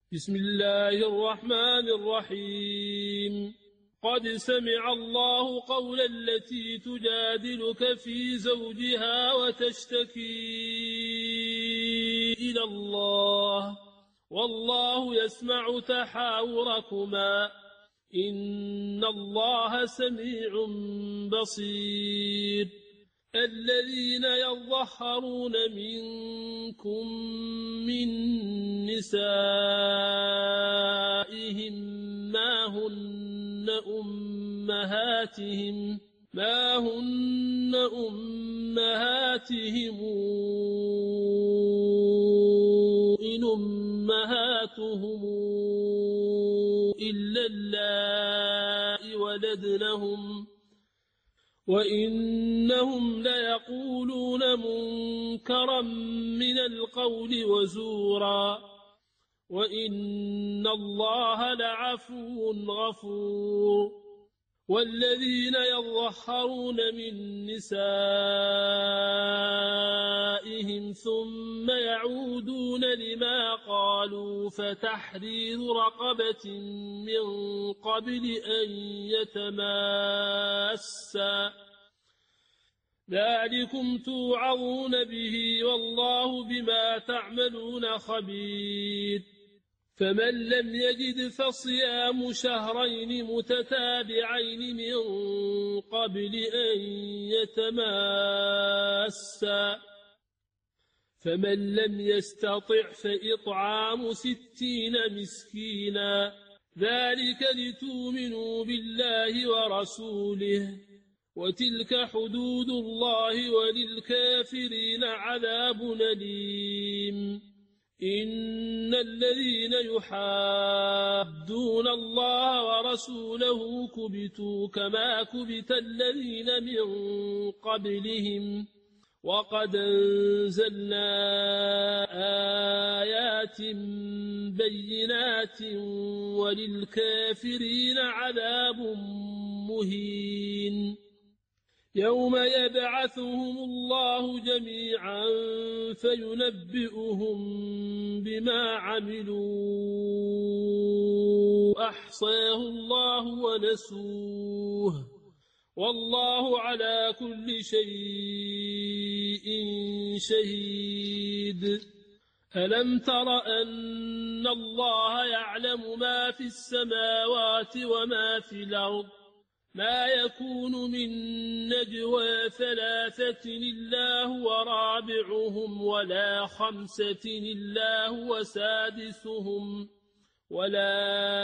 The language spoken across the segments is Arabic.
بسم الله الرحمن الرحيم. قد سمع الله قول التي تجادلك في زوجها وتشتكي إلى الله والله يسمع تحاوركما إن الله سميع بصير. الذين يظهرون منكم من نسائهم ما هن أمهاتهم إن أمهاتهم إلا اللائي ولدنهم وإنهم ليقولون منكرا من القول وزورا وإن الله لعفو غفور. والذين يظهرون من نسائهم ثم يعودون لما قالوا فتحرير رقبة من قبل أن يتماسا ذلكم توعظون به والله بما تعملون خبير. فمن لم يجد فصيام شهرين متتابعين من قبل أن يتماسا فمن لم يستطع فإطعام 60 مسكينا ذلك لتؤمنوا بالله ورسوله وتلك حدود الله وللكافرين عذاب أليم. إن الذين يحادون الله ورسوله كبتوا كما كبت الذين من قبلهم وقد أنزلنا آيات بينات وللكافرين عذاب مهين. يوم يبعثهم الله جميعا فينبئهم بما عملوا أحصاه الله ونسوه والله على كل شيء شهيد. ألم تر أن الله يعلم ما في السماوات وما في الأرض ما يكون من نجوى 3 إلا هو رابعهم ولا 5 إلا هو سادسهم ولا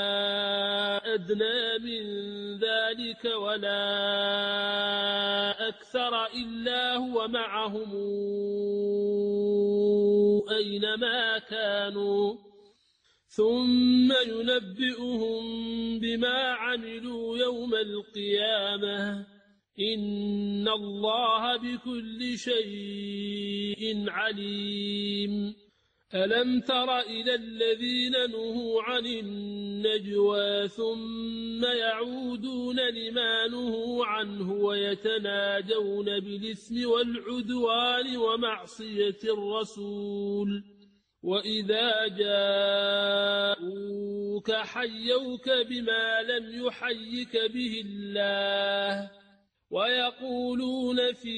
أدنى من ذلك ولا أكثر إلا هو معهم أينما كانوا ثم ينبئهم بما عملوا يوم القيامة إن الله بكل شيء عليم. ألم تر إلى الذين نهوا عن النجوى ثم يعودون لما نهوا عنه ويتناجون بالإثم والعدوان ومعصية الرسول وإذا جاءوك حيوك بما لم يحيك به الله ويقولون في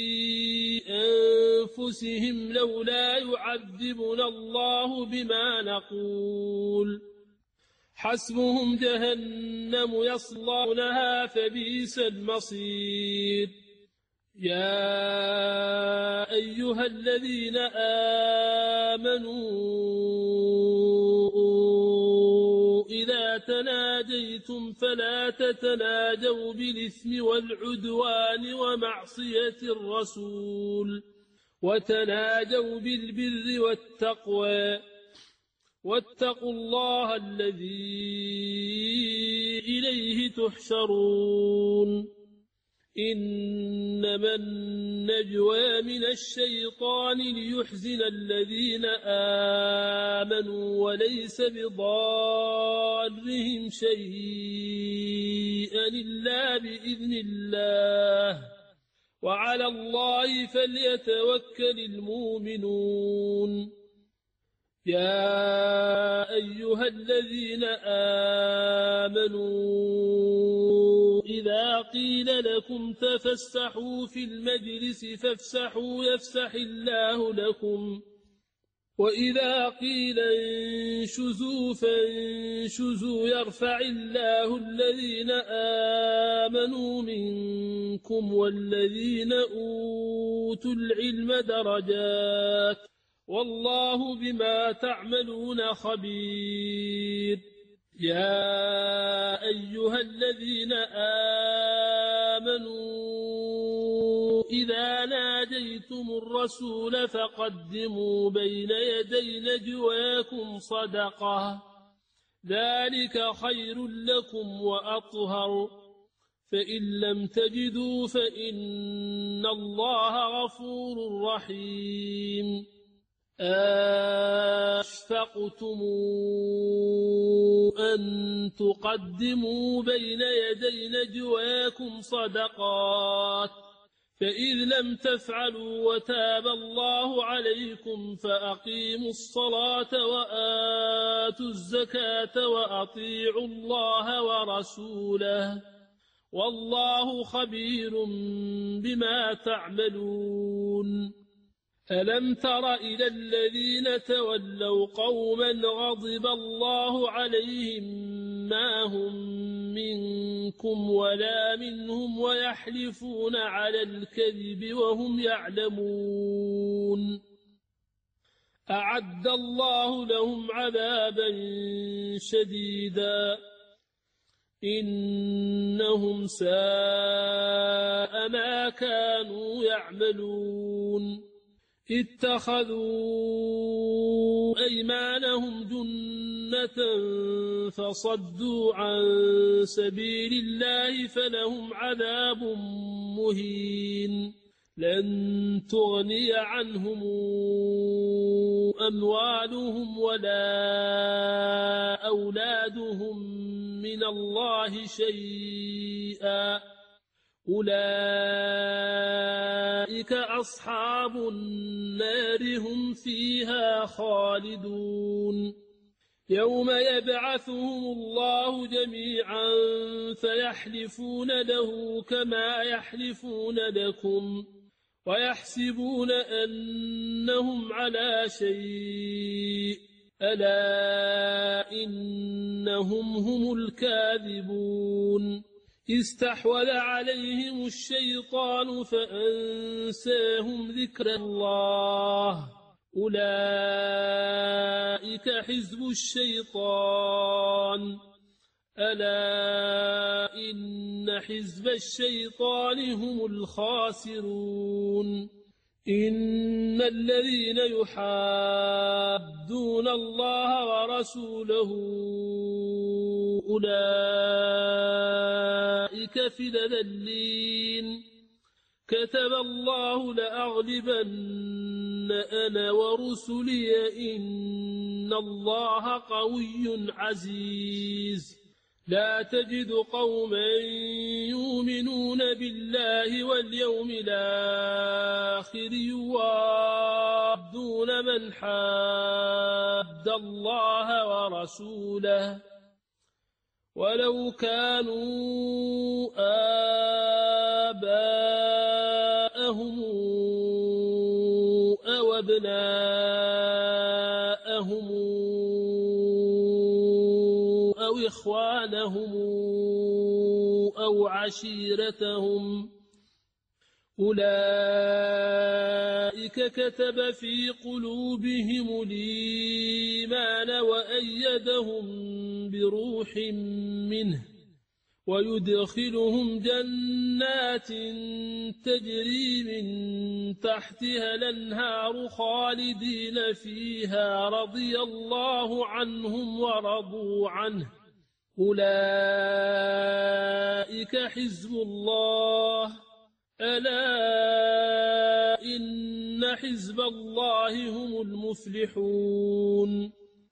أنفسهم لولا يعذبنا الله بما نقول حسبهم جهنم يصلونها فبئس المصير. يا أيها الذين آمنوا إذا تناجيتم فلا تتناجوا بالإثم والعدوان ومعصية الرسول وتناجوا بالبر والتقوى واتقوا الله الذي إليه تحشرون. إنما النجوى من الشيطان ليحزن الذين آمنوا وليس بضارهم شيئا إلا بإذن الله وعلى الله فليتوكل المؤمنون. يا أيها الذين آمنوا إذا قيل لكم تفسحوا في المجلس فافسحوا يفسح الله لكم وإذا قيل انشزوا فانشزوا يرفع الله الذين آمنوا منكم والذين أوتوا العلم درجات والله بما تعملون خبير يا أيها الذين آمنوا إذا ناجيتم الرسول فقدموا بين يدي نجواكم صدقة ذلك خير لكم وأطهر فإن لم تجدوا فإن الله غفور رحيم أشفقتم أن تقدموا بين يدي نجواكم صدقات فإذ لم تفعلوا وتاب الله عليكم فأقيموا الصلاة وآتوا الزكاة وأطيعوا الله ورسوله والله خبير بما تعملون ألم تر إلى الذين تولوا قوما غضب الله عليهم ما هم منكم ولا منهم ويحلفون على الكذب وهم يعلمون أعد الله لهم عذابا شديدا إنهم ساء ما كانوا يعملون اتخذوا أيمانهم جنة فصدوا عن سبيل الله فلهم عذاب مهين لن تغني عنهم أموالهم ولا أولادهم من الله شيئا أولئك أصحاب النار هم فيها خالدون يوم يبعثهم الله جميعا فيحلفون له كما يحلفون لكم ويحسبون أنهم على شيء ألا إنهم هم الكاذبون استحوذ عليهم الشيطان فأنساهم ذكر الله أولئك حزب الشيطان ألا إن حزب الشيطان هم الخاسرون إن الذين يحادون الله ورسوله أولئك في الأذلين كتب الله لأغلبن أنا ورسلي إن الله قوي عزيز لا تجد قوما يؤمنون بالله واليوم الآخر يوادون من حاد الله ورسوله ولو كانوا آباءهم أو أبناءهم أو إخوانهم أو عشيرتهم أولئك كتب في قلوبهم الإيمان وأيدهم بروح منه ويدخلهم جنات تجري من تحتها الأنهار خالدين فيها رضي الله عنهم ورضوا عنه أولئك حزب الله ألا إن حزب الله هم المفلحون